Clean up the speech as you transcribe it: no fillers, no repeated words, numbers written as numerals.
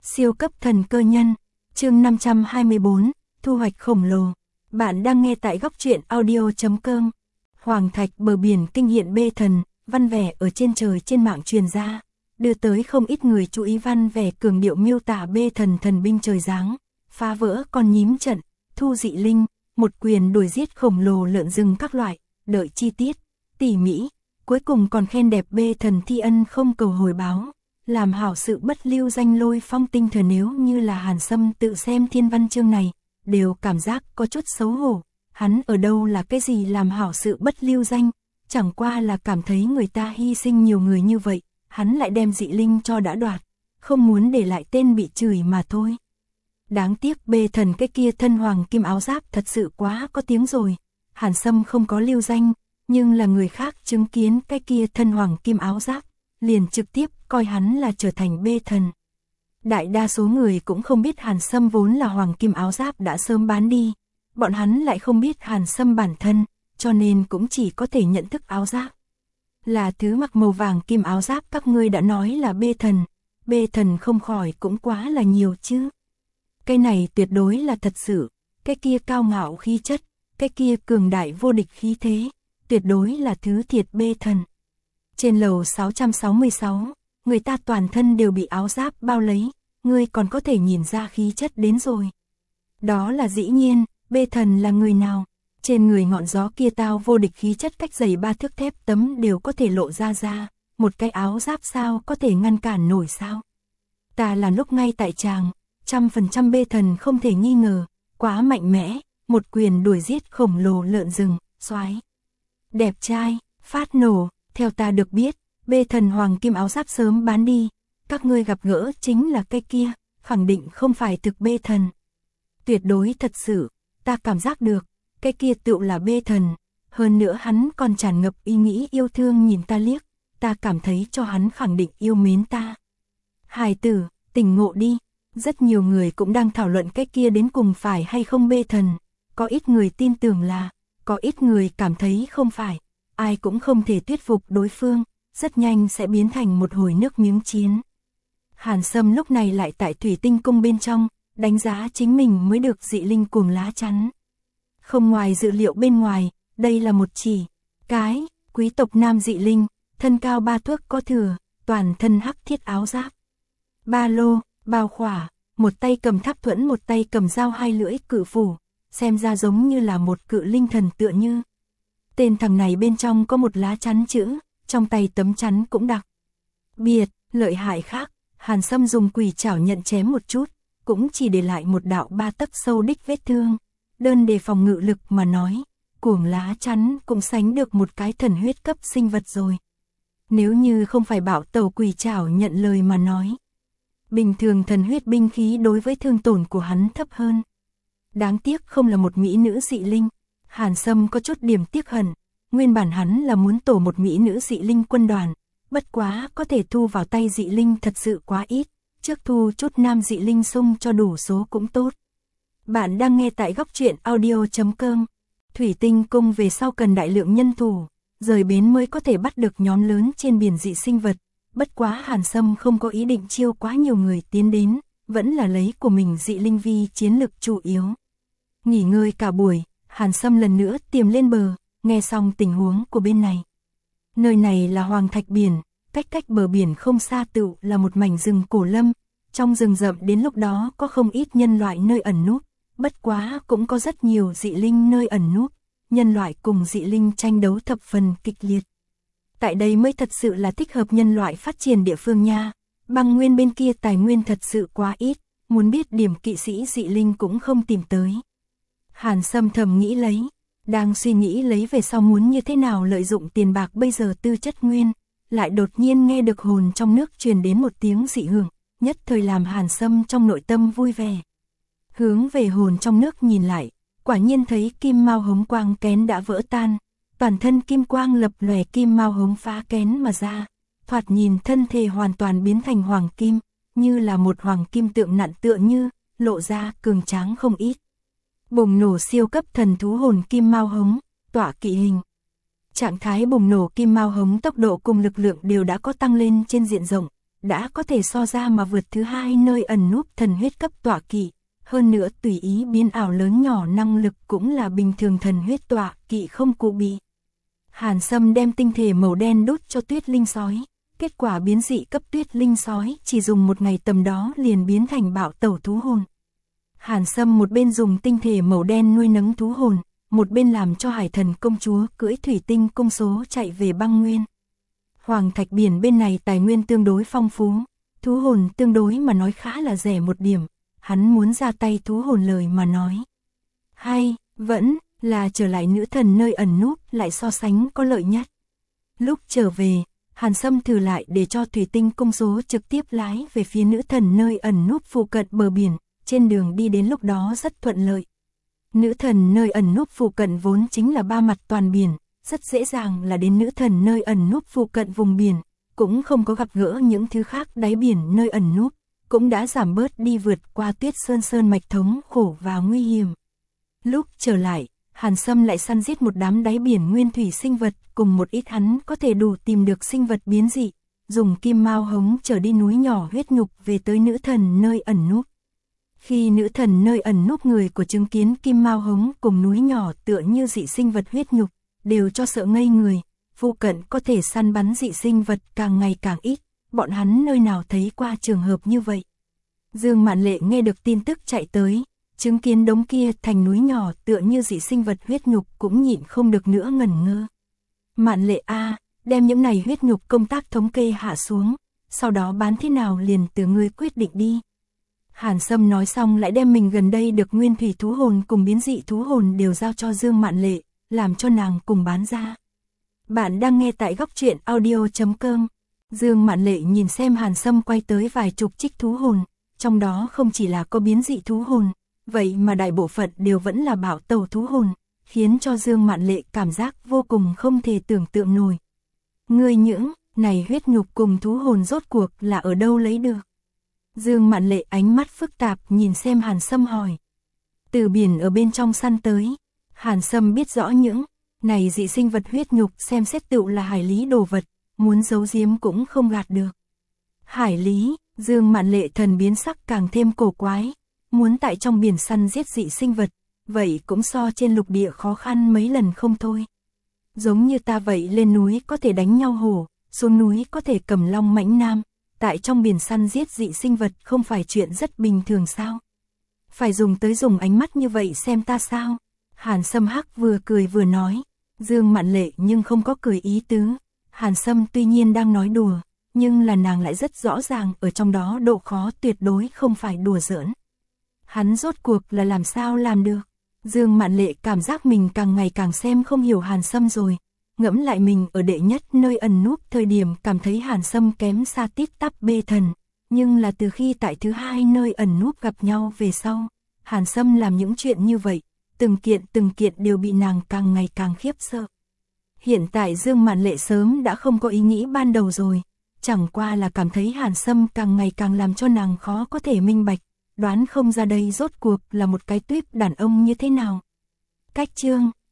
Siêu cấp thần cơ nhân, chương 524, thu hoạch khổng lồ. Bạn đang nghe tại góc truyện audio.com. Hoàng thạch bờ biển kinh hiện bê thần, văn vẻ ở trên trời trên mạng truyền ra, đưa tới không ít người chú ý văn vẻ cường điệu miêu tả bê thần thần binh trời giáng, phá vỡ con nhím trận, thu dị linh, một quyền đuổi giết khổng lồ lợn rừng các loại, đợi chi tiết, tỉ mỉ, cuối cùng còn khen đẹp bê thần thi ân không cầu hồi báo. Làm hảo sự bất lưu danh Lôi Phong tinh thần, nếu như là Hàn Sâm tự xem thiên văn chương này, đều cảm giác có chút xấu hổ. Hắn ở đâu là cái gì làm hảo sự bất lưu danh, chẳng qua là cảm thấy người ta hy sinh nhiều người như vậy, hắn lại đem dị linh cho đã đoạt, không muốn để lại tên bị chửi mà thôi. Đáng tiếc bê thần cái kia thân hoàng kim áo giáp thật sự quá có tiếng rồi. Hàn Sâm không có lưu danh, nhưng là người khác chứng kiến cái kia thân hoàng kim áo giáp, liền trực tiếp coi hắn là trở thành bê thần. Đại đa số người cũng không biết Hàn Sâm vốn là hoàng kim áo giáp đã sớm bán đi, bọn hắn lại không biết Hàn Sâm bản thân, cho nên cũng chỉ có thể nhận thức áo giáp là thứ mặc màu vàng kim áo giáp các ngươi đã nói là bê thần không khỏi cũng quá là nhiều chứ. Cái này tuyệt đối là thật sự, cái kia cao ngạo khí chất, cái kia cường đại vô địch khí thế, tuyệt đối là thứ thiệt bê thần. Trên lầu 666, người ta toàn thân đều bị áo giáp bao lấy, ngươi còn có thể nhìn ra khí chất đến rồi. Đó là dĩ nhiên, bê thần là người nào? Trên người ngọn gió kia tao vô địch khí chất cách dày 3 thước thép tấm đều có thể lộ ra, một cái áo giáp sao có thể ngăn cản nổi sao? Ta là lúc ngay tại tràng, 100% bê thần không thể nghi ngờ, quá mạnh mẽ, một quyền đuổi giết khổng lồ lợn rừng, soái, đẹp trai, phát nổ. Theo ta được biết, bê thần hoàng kim áo giáp sớm bán đi, các ngươi gặp gỡ chính là cái kia, khẳng định không phải thực bê thần. Tuyệt đối thật sự, ta cảm giác được, cái kia tựu là bê thần, hơn nữa hắn còn tràn ngập ý nghĩ yêu thương nhìn ta liếc, ta cảm thấy cho hắn khẳng định yêu mến ta. Hài tử, tỉnh ngộ đi, rất nhiều người cũng đang thảo luận cái kia đến cùng phải hay không bê thần, có ít người tin tưởng là, có ít người cảm thấy không phải. Ai cũng không thể thuyết phục đối phương, rất nhanh sẽ biến thành một hồi nước miếng chiến. Hàn Sâm lúc này lại tại Thủy Tinh Cung bên trong, đánh giá chính mình mới được dị linh cuồng lá chắn. Không ngoài dự liệu bên ngoài, đây là một cái quý tộc nam dị linh, thân cao 3 thước có thừa, toàn thân hắc thiết áo giáp, ba lô, bao khỏa, một tay cầm tháp thuẫn một tay cầm dao hai lưỡi cự phủ, xem ra giống như là một cự linh thần tựa như. Tên thằng này bên trong có một lá chắn chữ, trong tay tấm chắn cũng đặc biệt, lợi hại khác. Hàn Sâm dùng quỷ chảo nhận chém một chút, cũng chỉ để lại một đạo 3 tấc sâu đích vết thương. Đơn đề phòng ngự lực mà nói, cuồng lá chắn cũng sánh được một cái thần huyết cấp sinh vật rồi. Nếu như không phải bảo tẩu quỷ chảo nhận lời mà nói, bình thường thần huyết binh khí đối với thương tổn của hắn thấp hơn. Đáng tiếc không là một mỹ nữ dị linh. Hàn Sâm có chút điểm tiếc hận, nguyên bản hắn là muốn tổ một mỹ nữ dị linh quân đoàn, bất quá có thể thu vào tay dị linh thật sự quá ít, trước thu chút nam dị linh xung cho đủ số cũng tốt. Bạn đang nghe tại góc truyện audio.com. Thủy Tinh Cung về sau cần đại lượng nhân thủ, rời bến mới có thể bắt được nhóm lớn trên biển dị sinh vật, bất quá Hàn Sâm không có ý định chiêu quá nhiều người tiến đến, vẫn là lấy của mình dị linh vi chiến lực chủ yếu. Nghỉ ngơi cả buổi, Hàn Sâm lần nữa tìm lên bờ, nghe xong tình huống của bên này. Nơi này là Hoàng Thạch Biển, cách bờ biển không xa tựu là một mảnh rừng cổ lâm, trong rừng rậm đến lúc đó có không ít nhân loại nơi ẩn núp, bất quá cũng có rất nhiều dị linh nơi ẩn núp, nhân loại cùng dị linh tranh đấu thập phần kịch liệt. Tại đây mới thật sự là thích hợp nhân loại phát triển địa phương nha, băng nguyên bên kia tài nguyên thật sự quá ít, muốn biết điểm kỵ sĩ dị linh cũng không tìm tới. Hàn Sâm thầm nghĩ lấy, đang suy nghĩ lấy về sau muốn như thế nào lợi dụng tiền bạc bây giờ tư chất nguyên, lại đột nhiên nghe được hồn trong nước truyền đến một tiếng dị hưởng, nhất thời làm Hàn Sâm trong nội tâm vui vẻ. Hướng về hồn trong nước nhìn lại, quả nhiên thấy kim mao hống quang kén đã vỡ tan, toàn thân kim quang lập lòe kim mao hống phá kén mà ra, thoạt nhìn thân thể hoàn toàn biến thành hoàng kim, như là một hoàng kim tượng nặn tựa như, lộ ra cường tráng không ít. Bùng nổ siêu cấp thần thú hồn kim mao hống, tỏa kỵ hình. Trạng thái bùng nổ kim mao hống tốc độ cùng lực lượng đều đã có tăng lên trên diện rộng, đã có thể so ra mà vượt thứ hai nơi ẩn núp thần huyết cấp tọa kỵ. Hơn nữa tùy ý biến ảo lớn nhỏ năng lực cũng là bình thường thần huyết tọa kỵ không cụ bị. Hàn Sâm đem tinh thể màu đen đút cho Tuyết Linh sói. Kết quả biến dị cấp Tuyết Linh sói chỉ dùng một ngày tầm đó liền biến thành bạo tẩu thú hồn. Hàn Sâm một bên dùng tinh thể màu đen nuôi nấng thú hồn, một bên làm cho Hải Thần công chúa cưỡi thủy tinh cung số chạy về băng nguyên. Hoàng thạch biển bên này tài nguyên tương đối phong phú, thú hồn tương đối mà nói khá là rẻ một điểm, hắn muốn ra tay thú hồn lời mà nói. Hay, vẫn là trở lại nữ thần nơi ẩn núp lại so sánh có lợi nhất. Lúc trở về, Hàn Sâm thử lại để cho thủy tinh cung số trực tiếp lái về phía nữ thần nơi ẩn núp phụ cận bờ biển, trên đường đi đến lúc đó rất thuận lợi. Nữ thần nơi ẩn núp phụ cận vốn chính là ba mặt toàn biển, rất dễ dàng là đến nữ thần nơi ẩn núp phụ cận vùng biển, cũng không có gặp gỡ những thứ khác đáy biển nơi ẩn núp, cũng đã giảm bớt đi vượt qua Tuyết Sơn mạch thống khổ và nguy hiểm. Lúc trở lại, Hàn Sâm lại săn giết một đám đáy biển nguyên thủy sinh vật, cùng một ít hắn có thể đủ tìm được sinh vật biến dị, dùng kim mao hống chở đi núi nhỏ huyết nhục về tới nữ thần nơi ẩn núp. Khi nữ thần nơi ẩn núp người của chứng kiến kim mao hống cùng núi nhỏ tựa như dị sinh vật huyết nhục, đều cho sợ ngây người, phụ cận có thể săn bắn dị sinh vật càng ngày càng ít, bọn hắn nơi nào thấy qua trường hợp như vậy. Dương Mạn Lệ nghe được tin tức chạy tới, chứng kiến đống kia thành núi nhỏ tựa như dị sinh vật huyết nhục cũng nhịn không được nữa ngẩn ngơ. Mạn Lệ a, đem những này huyết nhục công tác thống kê hạ xuống, sau đó bán thế nào liền từ ngươi quyết định đi. Hàn Sâm nói xong lại đem mình gần đây được nguyên thủy thú hồn cùng biến dị thú hồn đều giao cho Dương Mạn Lệ, làm cho nàng cùng bán ra. Bạn đang nghe tại góc truyện audio.com. Dương Mạn Lệ nhìn xem Hàn Sâm quay tới vài chục trích thú hồn, trong đó không chỉ là có biến dị thú hồn, vậy mà đại bộ phận đều vẫn là bạo tẩu thú hồn, khiến cho Dương Mạn Lệ cảm giác vô cùng không thể tưởng tượng nổi. Ngươi những này huyết nhục cùng thú hồn rốt cuộc là ở đâu lấy được? Dương Mạn Lệ ánh mắt phức tạp nhìn xem Hàn Sâm hỏi. Từ biển ở bên trong săn tới. Hàn Sâm biết rõ những này dị sinh vật huyết nhục xem xét tựu là hải lý đồ vật, muốn giấu giếm cũng không gạt được. Hải lý, Dương Mạn Lệ thần biến sắc càng thêm cổ quái, muốn tại trong biển săn giết dị sinh vật, vậy cũng so trên lục địa khó khăn mấy lần không thôi. Giống như ta vậy lên núi có thể đánh nhau hổ, xuống núi có thể cầm long mãnh nam, tại trong biển săn giết dị sinh vật không phải chuyện rất bình thường sao? Phải dùng ánh mắt như vậy xem ta sao? Hàn Sâm hắc vừa cười vừa nói, Dương Mạn Lệ nhưng không có cười ý tứ. Hàn Sâm tuy nhiên đang nói đùa, nhưng là nàng lại rất rõ ràng ở trong đó độ khó tuyệt đối không phải đùa giỡn. Hắn rốt cuộc là làm sao làm được? Dương Mạn Lệ cảm giác mình càng ngày càng xem không hiểu Hàn Sâm rồi. Ngẫm lại mình ở đệ nhất nơi ẩn núp thời điểm cảm thấy Hàn Sâm kém xa tít tắp bê thần, nhưng là từ khi tại thứ hai nơi ẩn núp gặp nhau về sau, Hàn Sâm làm những chuyện như vậy, từng kiện đều bị nàng càng ngày càng khiếp sợ. Hiện tại Dương Mạn Lệ sớm đã không có ý nghĩ ban đầu rồi, chẳng qua là cảm thấy Hàn Sâm càng ngày càng làm cho nàng khó có thể minh bạch, đoán không ra đây rốt cuộc là một cái tuýp đàn ông như thế nào. Cách chương